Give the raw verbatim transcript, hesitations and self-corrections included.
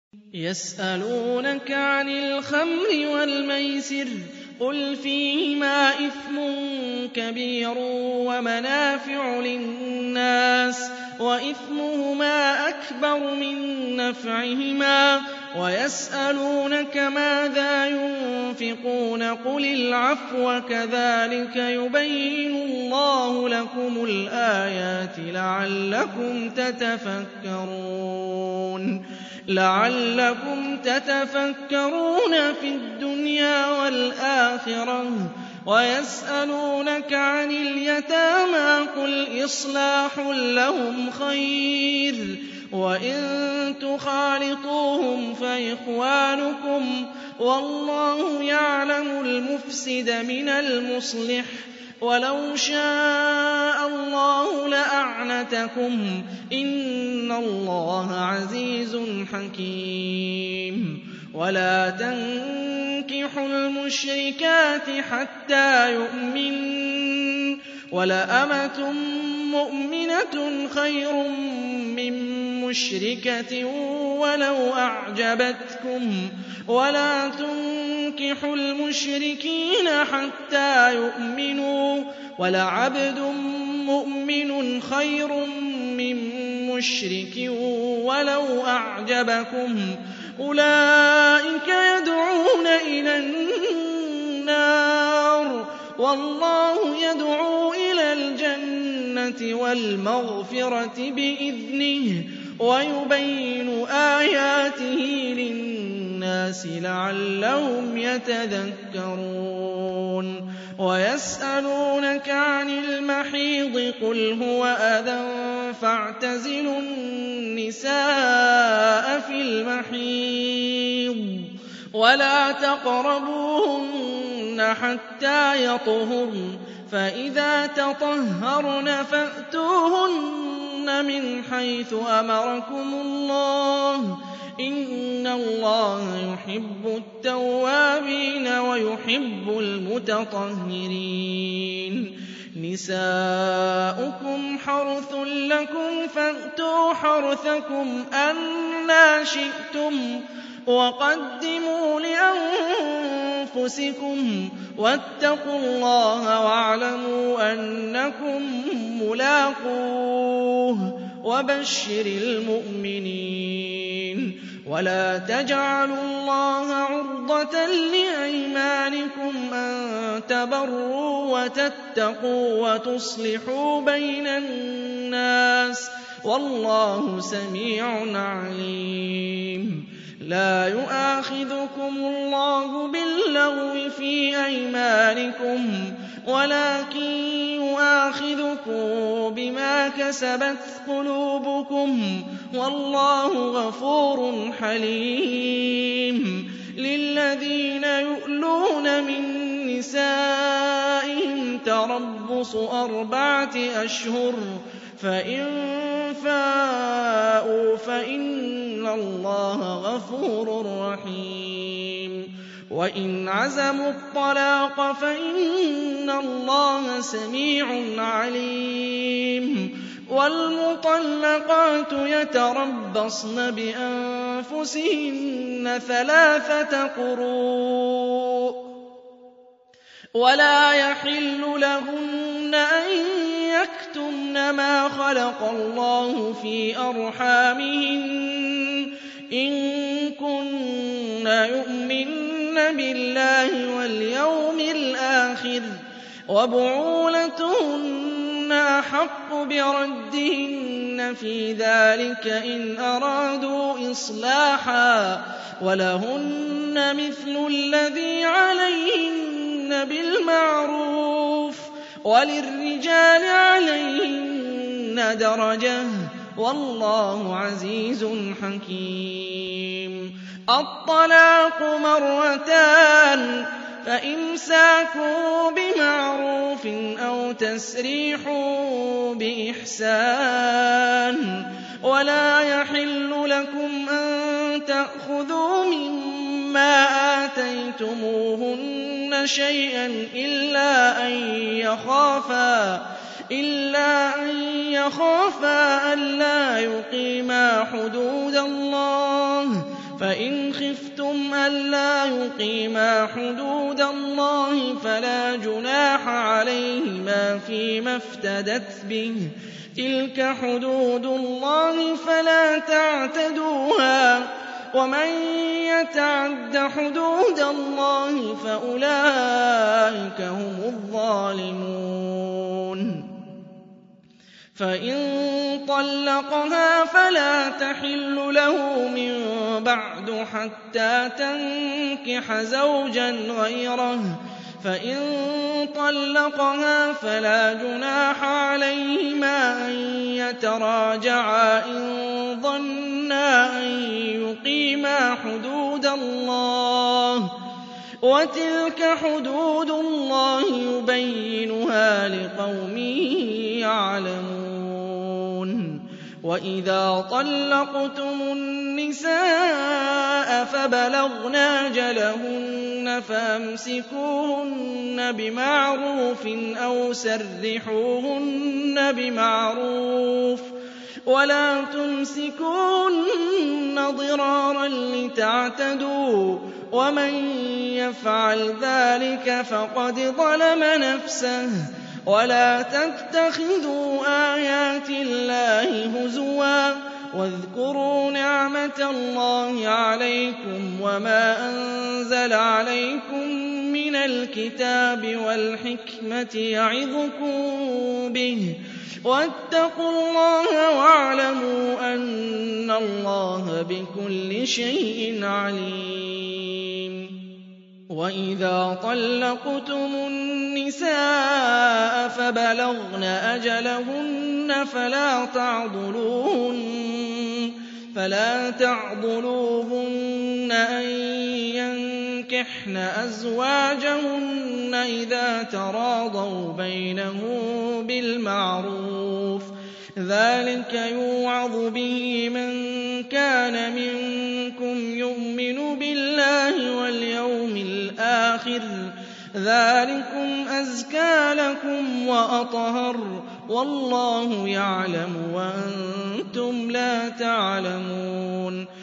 يَسْأَلُونَكَ عَنِ الْخَمْرِ وَالْمَيْسِرِ قُلْ فِيهِمَا إِثْمٌ كَبِيرٌ وَمَنَافِعُ لِلنَّاسِ وَإِثْمُهُمَا أَكْبَرُ مِن نَّفْعِهِمَا وَيَسْأَلُونَكَ مَاذَا يُنفِقُونَ قُلِ الْعَفْوَ كَذَٰلِكَ يُبَيِّنُ اللَّهُ لَكُمُ الْآيَاتِ لَعَلَّكُمْ تَتَفَكَّرُونَ لَعَلَّكُمْ تَتَفَكَّرُونَ فِي الدُّنْيَا وَالْآخِرَةِ وَيَسْأَلُونَكَ عَنِ الْيَتَامَىٰ قُلْ إِصْلَاحٌ لَّهُمْ خَيْرٌ وَإِن تُخَالِطُوهُمْ فَإِخْوَانُكُمْ وَاللَّهُ يَعْلَمُ الْمُفْسِدَ مِنَ الْمُصْلِحِ وَلَوْ شَاءَ اللَّهُ لَأَعْنَتَكُمْ ۚ إِنَّ اللَّهَ عَزِيزٌ حَكِيمٌ وَلَا تَنكِحُوا الْمُشْرِكَاتِ حَتَّىٰ يُؤْمِنَّ ۚ وَلَأَمَةٌ مُّؤْمِنَةٌ خَيْرٌ مِّن مُّشْرِكَةٍ وَلَوْ أَعْجَبَتْكُمْ ۗ وَلَا تُنكِحُوا الْمُشْرِكِينَ حَتَّىٰ يُؤْمِنُوا ۚ وَلَعَبْدٌ مُّؤْمِنٌ خَيْرٌ مِّن مُّشْرِكٍ وَلَوْ أَعْجَبَكُمْ ۗ أُولَٰئِكَ يَدْعُونَ إِلَى النَّارِ وَاللَّهُ يَدْعُو إِلَى الْجَنَّةِ وَالْمَغْفِرَةِ بِإِذْنِهِ وَيُبَيِّنُ آيَاتِهِ لِلنَّاسِ لَعَلَّهُمْ يَتَذَكَّرُونَ وَيَسْأَلُونَكَ عَنِ الْمَحِيضِ قُلْ هُوَ أَذًى فَاعْتَزِلُوا النِّسَاءَ فِي الْمَحِيضِ وَلَا تَقْرَبُوهُنَّ حَتَّىٰ يَطْهُرْنَ ۖ فَإِذَا تَطَهَّرْنَ فَأْتُوهُنَّ مِنْ حَيْثُ أَمَرَكُمُ اللَّهُ ۚ إِنَّ اللَّهَ يُحِبُّ التَّوَّابِينَ وَيُحِبُّ الْمُتَطَهِّرِينَ نِسَاؤُكُمْ حَرْثٌ لَّكُمْ فَأْتُوا حَرْثَكُمْ أَنَّىٰ شِئْتُمْ ۖ وَقَدِّمُوا لِأَنفُسِكُمْ ۚ وَاتَّقُوا اللَّهَ وَاعْلَمُوا أَنَّكُم مُّلَاقُوهُ ۗ وَبَشِّرِ الْمُؤْمِنِينَ وَلَا تَجْعَلُوا اللَّهَ عُرْضَةً لِّأَيْمَانِكُمْ أَن تَبَرُّوا وَتَتَّقُوا وَتُصْلِحُوا بَيْنَ النَّاسِ ۗ وَاللَّهُ سَمِيعٌ عَلِيمٌ لَا يُؤَاخِذُكُمُ اللَّهُ بِاللَّغْوِ فِي أَيْمَانِكُمْ وَلَٰكِن يُؤَاخِذُكُم بِمَا كَسَبَتْ قُلُوبُكُمْ ۗ وَاللَّهُ غَفُورٌ حَلِيمٌ لِّلَّذِينَ يُؤْلُونَ مِن نِّسَائِهِمْ تَرَبُّصُ أَرْبَعَةِ أَشْهُرٍ ۖ فَإِن فَاءُوا فَإِنَّ اللَّهَ غَفُورٌ رَّحِيمٌ وَإِنْ عَزَمُوا الطَّلَاقَ فَإِنَّ اللَّهَ سَمِيعٌ عَلِيمٌ وَالْمُطَلَّقَاتُ يَتَرَبَّصْنَ بِأَنفُسِهِنَّ ثَلَاثَةَ قُرُوءٍ ۚ وَلَا يَحِلُّ لَهُنَّ أَن يَكْتُمْنَ مَا خَلَقَ اللَّهُ فِي أَرْحَامِهِنَّ إِن كُنَّ يُؤْمِنَّ بِاللَّهِ وَالْيَوْمِ الْآخِرِ ۚ وَبُعُولَتُهُنَّ أَحَقُّ بِرَدِّهِنَّ فِي ذَٰلِكَ إِنْ أَرَادُوا إِصْلَاحًا ۚ وَلَهُنَّ مِثْلُ الَّذِي عَلَيْهِنَّ بِالْمَعْرُوفِ ۚ وَلِلرِّجَالِ عَلَيْهِنَّ دَرَجَةٌ ۗ وَاللَّهُ عَزِيزٌ حَكِيمٌ الطَّلَاقُ مَرَّتَانِ ۖ فَإِمْسَاكٌ بِمَعْرُوفٍ أَوْ تَسْرِيحٌ بِإِحْسَانٍ ۗ وَلَا يَحِلُّ لَكُمْ أَن تَأْخُذُوا مِمَّا آتَيْتُمُوهُنَّ شَيْئًا إِلَّا أَن يَخَافَا إِلَّا أَن يَخَافَا أَلَّا يُقِيمَا حُدُودَ اللَّهِ فإن خفتم ألا يقيما حدود الله فلا جناح عليهما فيما افتدت به تلك حدود الله فلا تعتدوها ومن يتعد حدود الله فأولئك هم الظالمون فإن طلقها فلا تحل له من بعد حتى تنكح زوجا غيره فإن طلقها فلا جناح عليهما أن يتراجعا إن ظنا أن يقيما حدود الله وتلك حدود الله يبينها لقوم يعلمون وإذا طلقتم النساء فبلغن أجلهن فأمسكوهن بمعروف أو سرحوهن بمعروف ولا تمسكوهن ضرارا لتعتدوا ومن يفعل ذلك فقد ظلم نفسه ولا تتخذوا آيات الله هزوا واذكروا نعمة الله عليكم وما أنزل عليكم من الكتاب والحكمة يعظكم به واتقوا الله واعلموا أن الله بكل شيء عليم وإذا طلقتم النساء فبلغن أجلهن فلا تعضلوهن فلا تعضلوهن أن ينكحن أزواجهن إذا تراضوا بينهم بالمعروف ذلك يوعظ به من كان منكم يؤمن بالله واليوم الآخر ذلكم أزكى لكم وأطهر والله يعلم وأنتم لا تعلمون